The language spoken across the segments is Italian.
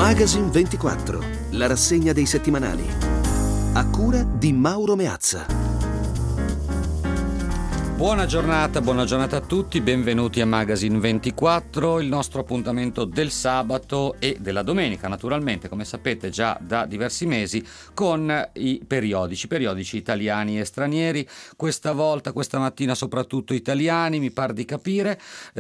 Magazine 24, la rassegna dei settimanali. A cura di Mauro Meazza. Buona giornata a tutti, benvenuti a Magazine 24, il nostro appuntamento del sabato e della domenica, naturalmente, come sapete già da diversi mesi, con i periodici italiani e stranieri, questa mattina soprattutto italiani, mi par di capire.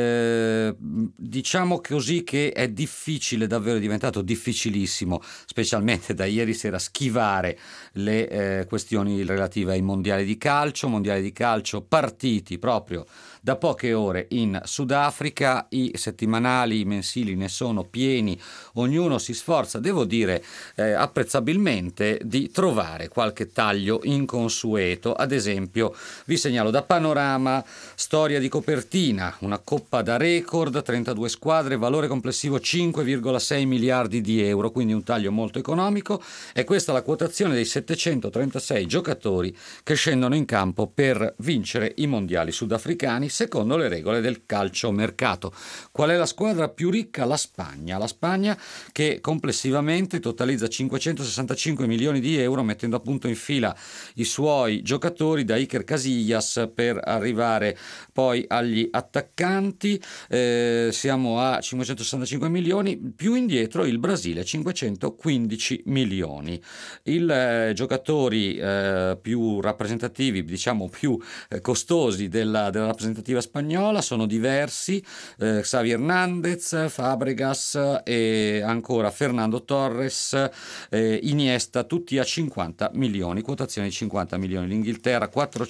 Diciamo così che è difficile, davvero è diventato difficilissimo, specialmente da ieri sera, schivare le questioni relative ai mondiali di calcio partiti proprio da poche ore in Sudafrica. I settimanali, i mensili ne sono pieni, ognuno si sforza, devo dire apprezzabilmente, di trovare qualche taglio inconsueto. Ad esempio vi segnalo da Panorama: storia di copertina, una coppa da record, 32 squadre, valore complessivo 5,6 miliardi di euro, quindi un taglio molto economico. E questa è la quotazione dei 736 giocatori che scendono in campo per vincere i mondiali sudafricani secondo le regole del calciomercato. Qual è la squadra più ricca? La Spagna che complessivamente totalizza 565 milioni di euro, mettendo appunto in fila i suoi giocatori da Iker Casillas per arrivare poi agli attaccanti. Siamo a 565 milioni, più indietro il Brasile, 515 milioni. I giocatori più rappresentativi, diciamo più costosi della rappresentativa spagnola sono diversi: Xavi Hernandez, Fabregas e ancora Fernando Torres, Iniesta, tutti a 50 milioni, quotazione di 50 milioni. L'Inghilterra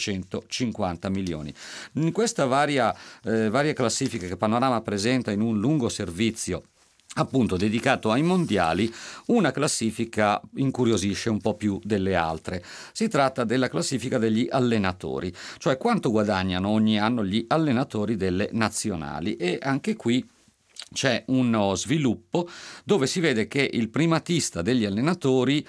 450 milioni. In questa varia classifica che Panorama presenta in un lungo servizio appunto dedicato ai mondiali, una classifica incuriosisce un po' più delle altre. Si tratta della classifica degli allenatori, cioè quanto guadagnano ogni anno gli allenatori delle nazionali, e anche qui c'è uno sviluppo dove si vede che il primatista degli allenatori,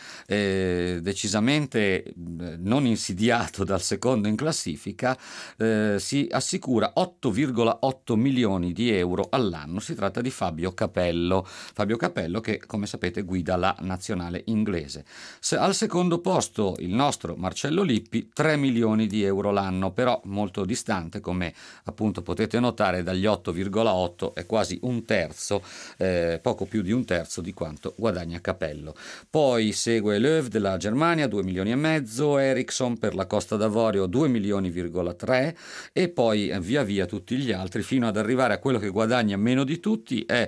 decisamente non insidiato dal secondo in classifica, si assicura 8,8 milioni di euro all'anno. Si tratta di Fabio Capello che, come sapete, guida la nazionale inglese. Al secondo posto il nostro Marcello Lippi, 3 milioni di euro l'anno, però molto distante, come appunto potete notare, dagli 8,8 è quasi un terzo, poco più di un terzo di quanto guadagna Capello. Poi segue Löw della Germania, 2 milioni e mezzo, Eriksson per la Costa d'Avorio 2 milioni,3, e poi via via tutti gli altri, fino ad arrivare a quello che guadagna meno di tutti, è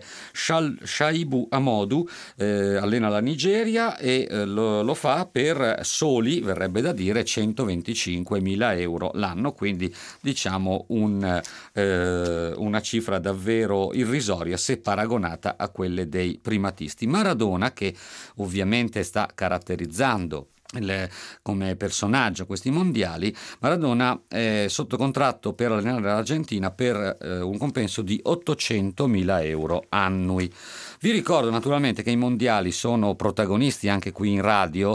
Shaibu Amodu, allena la Nigeria e lo fa per soli, verrebbe da dire, 125.000 euro l'anno, quindi diciamo una cifra davvero irrisoria se paragonata a quelle dei primatisti. Maradona, che ovviamente sta caratterizzando come personaggio questi mondiali, Maradona è sotto contratto per allenare l'Argentina per un compenso di 800.000 euro annui. Vi ricordo naturalmente che i mondiali sono protagonisti anche qui in radio,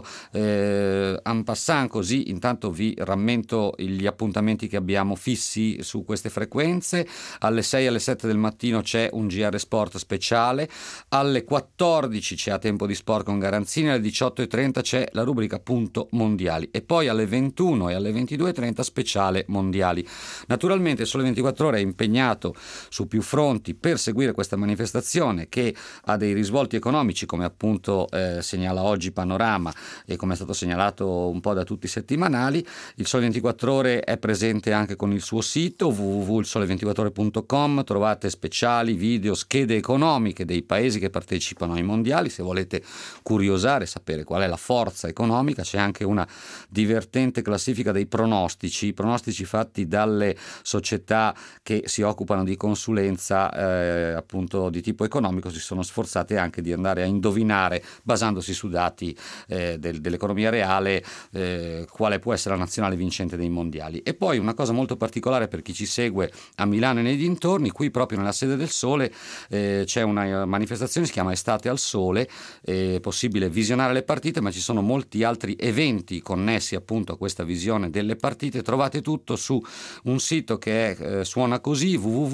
en passant, così intanto vi rammento gli appuntamenti che abbiamo fissi su queste frequenze. Alle 6 e alle 7 del mattino c'è un GR Sport speciale, alle 14 c'è A Tempo di Sport con Garanzini, alle 18.30 c'è la rubrica Punto Mondiali, e poi alle 21 e alle 22.30 speciale mondiali. Naturalmente Sole 24 Ore è impegnato su più fronti per seguire questa manifestazione, che ha dei risvolti economici, come appunto segnala oggi Panorama e come è stato segnalato un po' da tutti i settimanali. Il Sole 24 Ore è presente anche con il suo sito www.sole24ore.com, trovate speciali, video, schede economiche dei paesi che partecipano ai mondiali. Se volete curiosare, sapere qual è la forza economica, c'è anche una divertente classifica dei pronostici fatti dalle società che si occupano di consulenza appunto di tipo economico. Si sono sforzate anche di andare a indovinare, basandosi su dati dell'economia reale, quale può essere la nazionale vincente dei mondiali. E poi una cosa molto particolare per chi ci segue a Milano e nei dintorni: qui proprio nella sede del Sole c'è una manifestazione, si chiama Estate al Sole, è possibile visionare le partite, ma ci sono molti altri altri eventi connessi appunto a questa visione delle partite. Trovate tutto su un sito che suona così: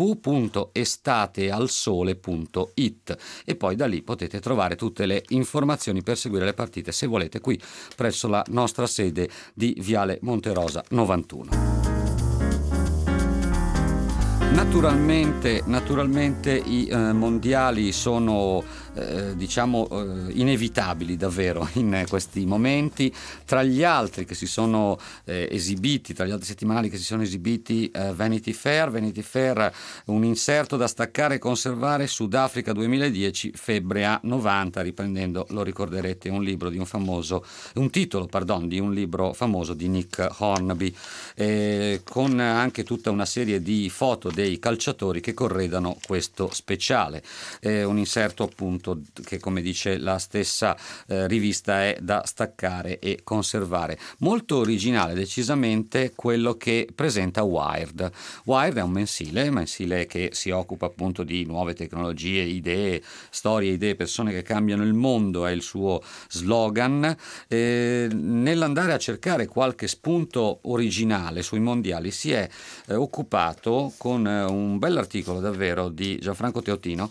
www.estatealsole.it, e poi da lì potete trovare tutte le informazioni per seguire le partite, se volete, qui presso la nostra sede di Viale Monterosa 91. Naturalmente i mondiali sono inevitabili davvero in questi momenti. Tra gli altri che si sono esibiti, tra gli altri settimanali che si sono esibiti, Vanity Fair, un inserto da staccare e conservare: Sudafrica 2010, febbre a 90, riprendendo, lo ricorderete, un titolo di un libro famoso di Nick Hornby, con anche tutta una serie di foto dei calciatori che corredano questo speciale. Un inserto appunto che, come dice la stessa rivista, è da staccare e conservare. Molto originale decisamente quello che presenta Wired. Wired è un mensile che si occupa appunto di nuove tecnologie, idee, persone che cambiano il mondo, è il suo slogan. Nell'andare a cercare qualche spunto originale sui mondiali si è occupato con un bell'articolo davvero di Gianfranco Teotino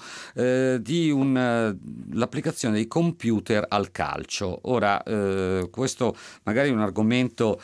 di l'applicazione dei computer al calcio. Ora, questo magari è un argomento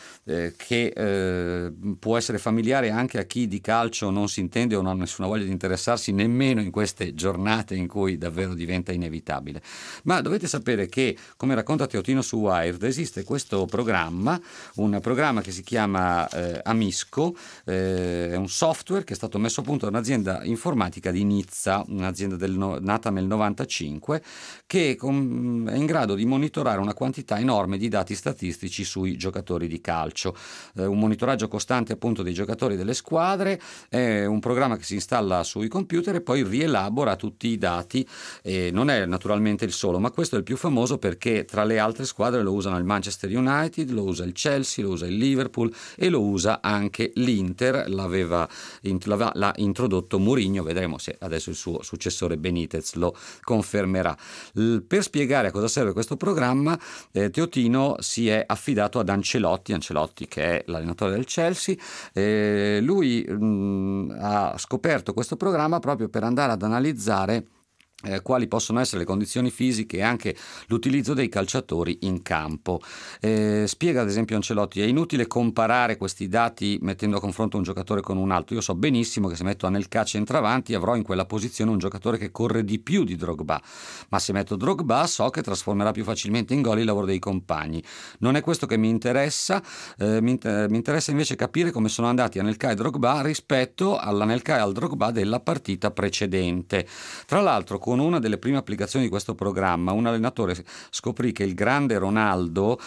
che può essere familiare anche a chi di calcio non si intende o non ha nessuna voglia di interessarsi, nemmeno in queste giornate in cui davvero diventa inevitabile. Ma dovete sapere che, come racconta Teotino su Wired, esiste questo programma, un programma che si chiama Amisco, è un software che è stato messo a punto da un'azienda informatica di Nizza, un'azienda nata nel 95, che è in grado di monitorare una quantità enorme di dati statistici sui giocatori di calcio. Un monitoraggio costante appunto dei giocatori delle squadre, è un programma che si installa sui computer e poi rielabora tutti i dati. Non è naturalmente il solo, ma questo è il più famoso perché tra le altre squadre lo usano il Manchester United, lo usa il Chelsea, lo usa il Liverpool e lo usa anche l'Inter. L'ha introdotto Mourinho, vedremo se adesso il suo successore Benitez lo confermerà. Per spiegare a cosa serve questo programma, Teotino si è affidato ad Ancelotti, che è l'allenatore del Chelsea. Lui ha scoperto questo programma proprio per andare ad analizzare quali possono essere le condizioni fisiche e anche l'utilizzo dei calciatori in campo. Spiega ad esempio Ancelotti: è inutile comparare questi dati mettendo a confronto un giocatore con un altro. Io so benissimo che se metto Anelka centravanti avrò in quella posizione un giocatore che corre di più di Drogba, ma se metto Drogba so che trasformerà più facilmente in gol il lavoro dei compagni. Non è questo che mi interessa, mi interessa invece capire come sono andati Anelka e Drogba rispetto all'Anelka e al Drogba della partita precedente. Tra l'altro, con una delle prime applicazioni di questo programma, un allenatore scoprì che il grande Ronaldo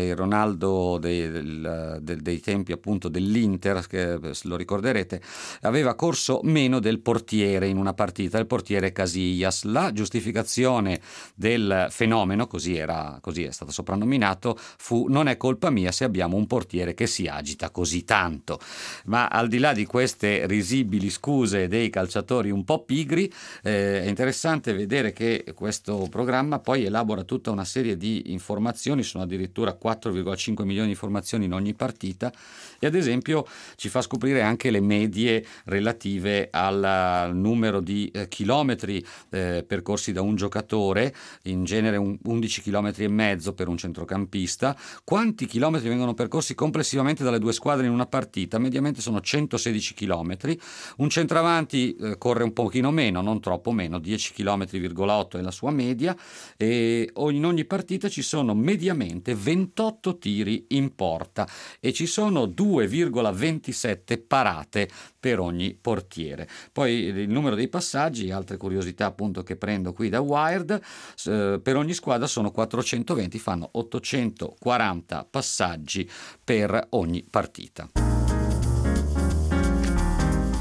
dei tempi appunto dell'Inter, che lo ricorderete, aveva corso meno del portiere in una partita, il portiere Casillas. La giustificazione del fenomeno, così è stato soprannominato, fu: non è colpa mia se abbiamo un portiere che si agita così tanto. Ma al di là di queste risibili scuse dei calciatori un po' pigri, è interessante vedere che questo programma poi elabora tutta una serie di informazioni, sono addirittura 4,5 milioni di informazioni in ogni partita, e ad esempio ci fa scoprire anche le medie relative al numero di chilometri percorsi da un giocatore, in genere 11 chilometri e mezzo per un centrocampista. Quanti chilometri vengono percorsi complessivamente dalle due squadre in una partita? Mediamente sono 116 chilometri. Un centravanti corre un pochino meno, non troppo meno, 10 chilometri,8 è la sua media, e in ogni partita ci sono mediamente 28 tiri in porta e ci sono 2,27 parate per ogni portiere. Poi il numero dei passaggi, altre curiosità appunto che prendo qui da Wired, per ogni squadra sono 420, fanno 840 passaggi per ogni partita. I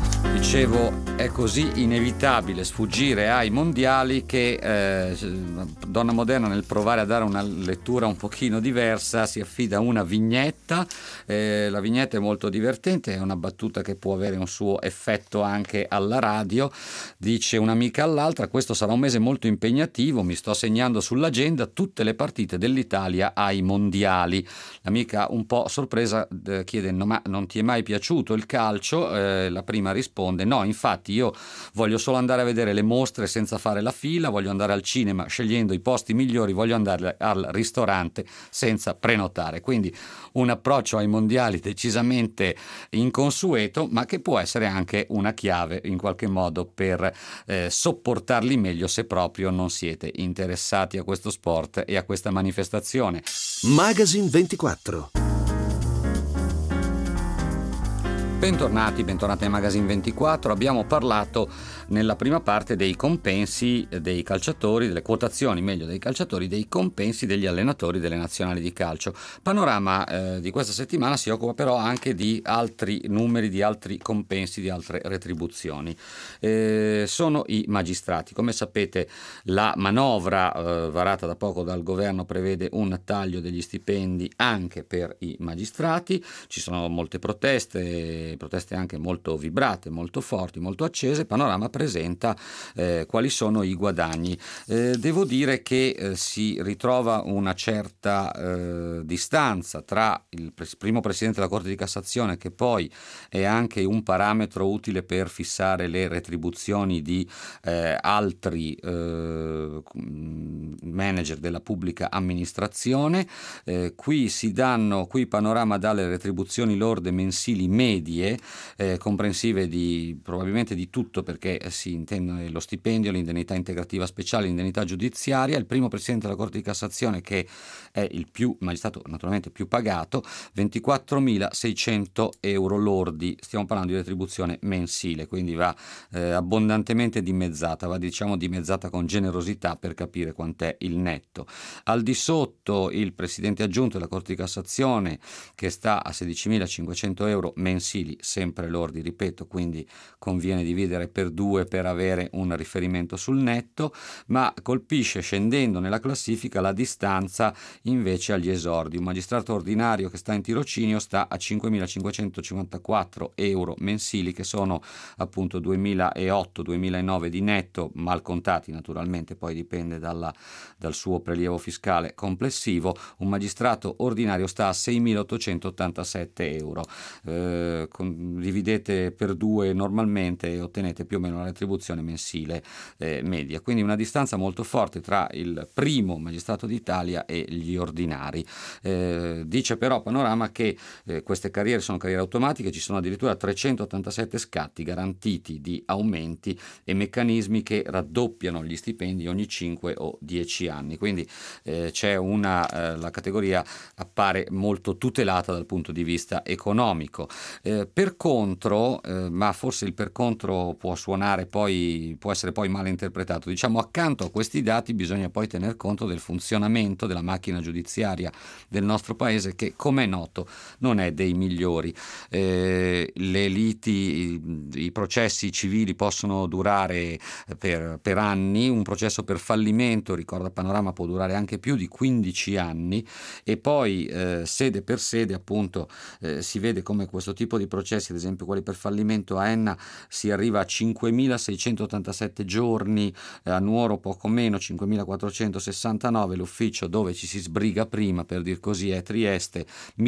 Dicevo, è così inevitabile sfuggire ai mondiali che Donna Moderna, nel provare a dare una lettura un pochino diversa, si affida a una vignetta. La vignetta è molto divertente, è una battuta che può avere un suo effetto anche alla radio. Dice un'amica all'altra: questo sarà un mese molto impegnativo, mi sto segnando sull'agenda tutte le partite dell'Italia ai mondiali. L'amica, un po' sorpresa, chiede: no, ma non ti è mai piaciuto il calcio? La prima risponde: no, infatti io voglio solo andare a vedere le mostre senza fare la fila, voglio andare al cinema scegliendo i posti migliori, voglio andare al ristorante senza prenotare. Quindi un approccio ai mondiali decisamente inconsueto, ma che può essere anche una chiave in qualche modo per sopportarli meglio se proprio non siete interessati a questo sport e a questa manifestazione. Magazine 24. Bentornati a Magazine 24. Abbiamo parlato nella prima parte dei compensi dei calciatori, delle quotazioni meglio dei calciatori, dei compensi degli allenatori delle nazionali di calcio. Panorama di questa settimana si occupa però anche di altri numeri, di altri compensi, di altre retribuzioni. Sono i magistrati. Come sapete, la manovra varata da poco dal governo prevede un taglio degli stipendi anche per i magistrati. Ci sono molte proteste anche molto vibrate, molto forti, molto accese. Panorama presenta quali sono i guadagni. Devo dire che si ritrova una certa distanza tra il primo presidente della Corte di Cassazione, che poi è anche un parametro utile per fissare le retribuzioni di altri manager della pubblica amministrazione. Qui Panorama dà le retribuzioni lorde mensili medie, comprensive probabilmente di tutto, perché si intende lo stipendio, l'indennità integrativa speciale, l'indennità giudiziaria. Il primo presidente della Corte di Cassazione, che è il magistrato naturalmente più pagato, 24.600 euro lordi. Stiamo parlando di retribuzione mensile, quindi va abbondantemente dimezzata, dimezzata con generosità per capire quant'è il netto. Al di sotto il presidente aggiunto della Corte di Cassazione, che sta a 16.500 euro mensili, sempre lordi, ripeto, quindi conviene dividere per 2 per avere un riferimento sul netto, ma colpisce, scendendo nella classifica, la distanza invece agli esordi. Un magistrato ordinario che sta in tirocinio sta a 5.554 euro mensili, che sono appunto 2008-2009 di netto, mal contati naturalmente, poi dipende dal suo prelievo fiscale complessivo. Un magistrato ordinario sta a 6.887 euro. Dividete per 2 normalmente e ottenete più o meno la retribuzione mensile media. Quindi una distanza molto forte tra il primo magistrato d'Italia e gli ordinari. Dice però Panorama che queste carriere sono carriere automatiche, ci sono addirittura 387 scatti garantiti di aumenti e meccanismi che raddoppiano gli stipendi ogni 5 o 10 anni. Quindi c'è la categoria appare molto tutelata dal punto di vista economico. Per contro, ma forse il per contro può essere poi mal interpretato, diciamo, accanto a questi dati bisogna poi tener conto del funzionamento della macchina giudiziaria del nostro paese, che, come è noto, non è dei migliori. Le liti, i processi civili possono durare per anni. Un processo per fallimento, ricorda Panorama, può durare anche più di 15 anni, e poi sede per sede appunto si vede come questo tipo di processi, ad esempio quelli per fallimento a Enna, si arriva a 5.687 giorni, a Nuoro poco meno, 5.469, l'ufficio dove ci si sbriga prima, per dir così, è Trieste,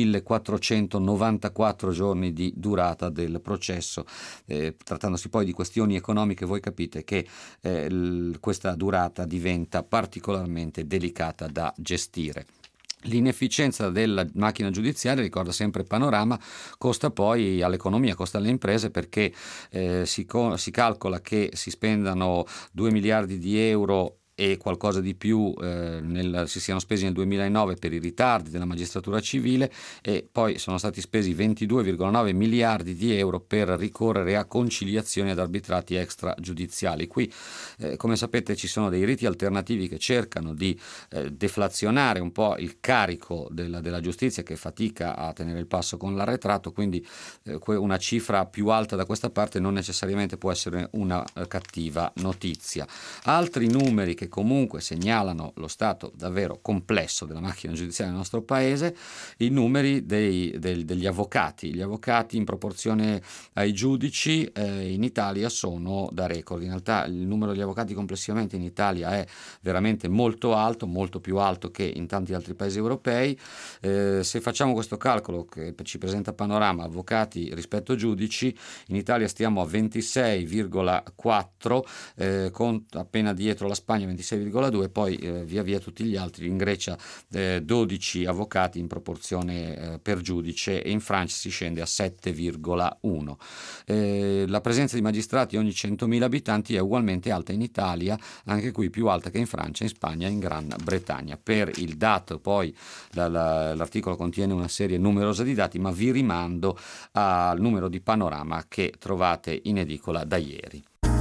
1.494 giorni di durata del processo. Trattandosi poi di questioni economiche, voi capite che questa durata diventa particolarmente delicata da gestire. L'inefficienza della macchina giudiziaria, ricorda sempre Panorama, costa poi all'economia, costa alle imprese, perché si calcola che si spendano 2 miliardi di euro e qualcosa di più si siano spesi nel 2009 per i ritardi della magistratura civile, e poi sono stati spesi 22,9 miliardi di euro per ricorrere a conciliazioni ad arbitrati extragiudiziali. Qui, come sapete, ci sono dei riti alternativi che cercano di deflazionare un po' il carico della giustizia, che fatica a tenere il passo con l'arretrato, quindi una cifra più alta da questa parte non necessariamente può essere una cattiva notizia. Altri numeri che comunque segnalano lo stato davvero complesso della macchina giudiziaria nel nostro paese, i numeri degli avvocati. Gli avvocati in proporzione ai giudici in Italia sono da record. In realtà il numero degli avvocati complessivamente in Italia è veramente molto alto, molto più alto che in tanti altri paesi europei. Se facciamo questo calcolo che ci presenta panorama avvocati rispetto giudici, in Italia stiamo a 26,4, con appena dietro la Spagna 26,2, poi via via tutti gli altri. In Grecia 12 avvocati in proporzione per giudice, e in Francia si scende a 7,1. La presenza di magistrati ogni 100.000 abitanti è ugualmente alta in Italia, anche qui più alta che in Francia, in Spagna e in Gran Bretagna. Per il dato poi l'articolo contiene una serie numerosa di dati, ma vi rimando al numero di panorama che trovate in edicola da ieri.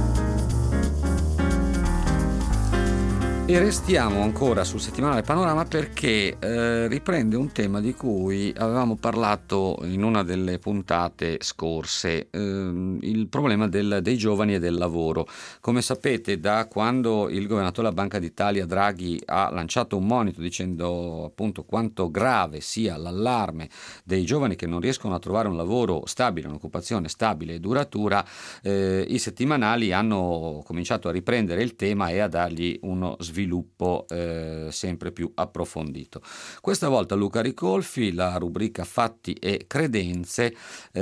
E restiamo ancora sul settimanale Panorama perché riprende un tema di cui avevamo parlato in una delle puntate scorse, il problema dei giovani e del lavoro. Come sapete, da quando il governatore della Banca d'Italia Draghi ha lanciato un monito dicendo appunto quanto grave sia l'allarme dei giovani che non riescono a trovare un lavoro stabile, un'occupazione stabile e duratura, i settimanali hanno cominciato a riprendere il tema e a dargli uno sviluppo sempre più approfondito. Questa volta Luca Ricolfi, la rubrica Fatti e Credenze,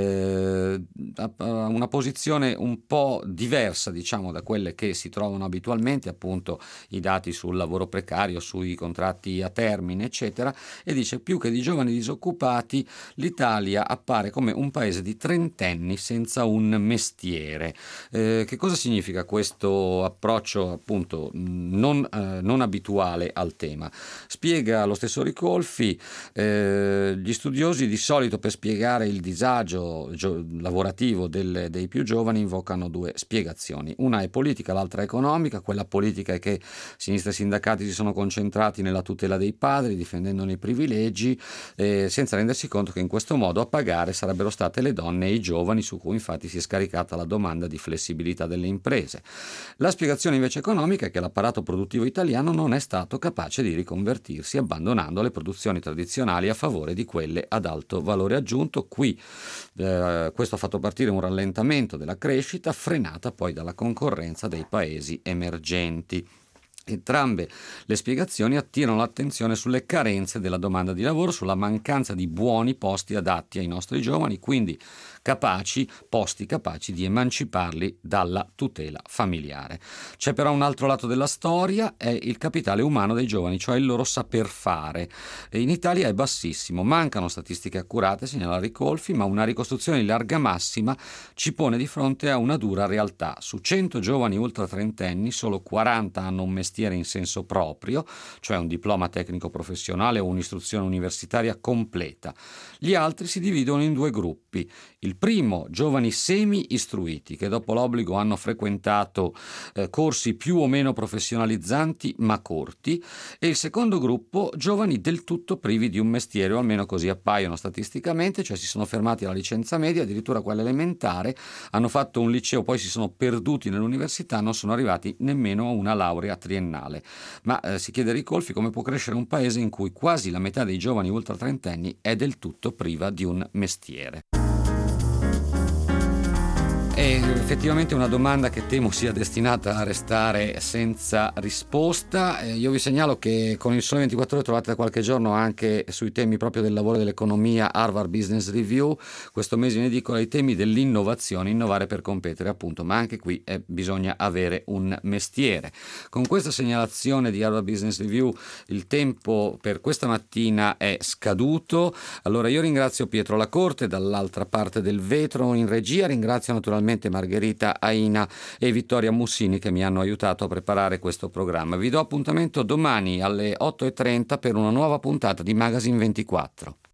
ha una posizione un po' diversa, diciamo, da quelle che si trovano abitualmente, appunto i dati sul lavoro precario, sui contratti a termine, eccetera, e dice: più che di giovani disoccupati, l'Italia appare come un paese di trentenni senza un mestiere. Che cosa significa questo approccio, appunto, non abituale al tema? Spiega lo stesso Ricolfi, gli studiosi di solito per spiegare il disagio lavorativo dei più giovani invocano due spiegazioni: una è politica, l'altra è economica. Quella politica è che sinistra e sindacati si sono concentrati nella tutela dei padri, difendendone i privilegi, senza rendersi conto che in questo modo a pagare sarebbero state le donne e i giovani, su cui infatti si è scaricata la domanda di flessibilità delle imprese. La spiegazione invece economica è che l'apparato produttivo italiano non è stato capace di riconvertirsi, abbandonando le produzioni tradizionali a favore di quelle ad alto valore aggiunto. Qui questo ha fatto partire un rallentamento della crescita, frenata poi dalla concorrenza dei paesi emergenti. Entrambe le spiegazioni attirano l'attenzione sulle carenze della domanda di lavoro, sulla mancanza di buoni posti adatti ai nostri giovani, quindi posti capaci di emanciparli dalla tutela familiare. C'è però un altro lato della storia, è il capitale umano dei giovani, cioè il loro saper fare. In Italia è bassissimo, mancano statistiche accurate, segnala Ricolfi, ma una ricostruzione di larga massima ci pone di fronte a una dura realtà. Su 100 giovani ultra trentenni, solo 40 hanno un mestiere in senso proprio, cioè un diploma tecnico professionale o un'istruzione universitaria completa. Gli altri si dividono in due gruppi. Il primo, giovani semi-istruiti, che dopo l'obbligo hanno frequentato corsi più o meno professionalizzanti ma corti, e il secondo gruppo, giovani del tutto privi di un mestiere, o almeno così appaiono statisticamente, cioè si sono fermati alla licenza media, addirittura quella elementare, hanno fatto un liceo, poi si sono perduti nell'università, non sono arrivati nemmeno a una laurea triennale. Ma si chiede a Ricolfi come può crescere un paese in cui quasi la metà dei giovani ultra trentenni è del tutto priva di un mestiere. È effettivamente una domanda che temo sia destinata a restare senza risposta. Io vi segnalo che con il Sole 24 Ore trovate da qualche giorno anche sui temi proprio del lavoro e dell'economia Harvard Business Review, questo mese in edicola i temi dell'innovazione, innovare per competere appunto, ma anche qui bisogna avere un mestiere. Con questa segnalazione di Harvard Business Review il tempo per questa mattina è scaduto. Allora io ringrazio Pietro Lacorte dall'altra parte del vetro in regia, ringrazio naturalmente naturalmente Margherita Aina e Vittoria Mussini che mi hanno aiutato a preparare questo programma. Vi do appuntamento domani alle 8:30 per una nuova puntata di Magazine 24.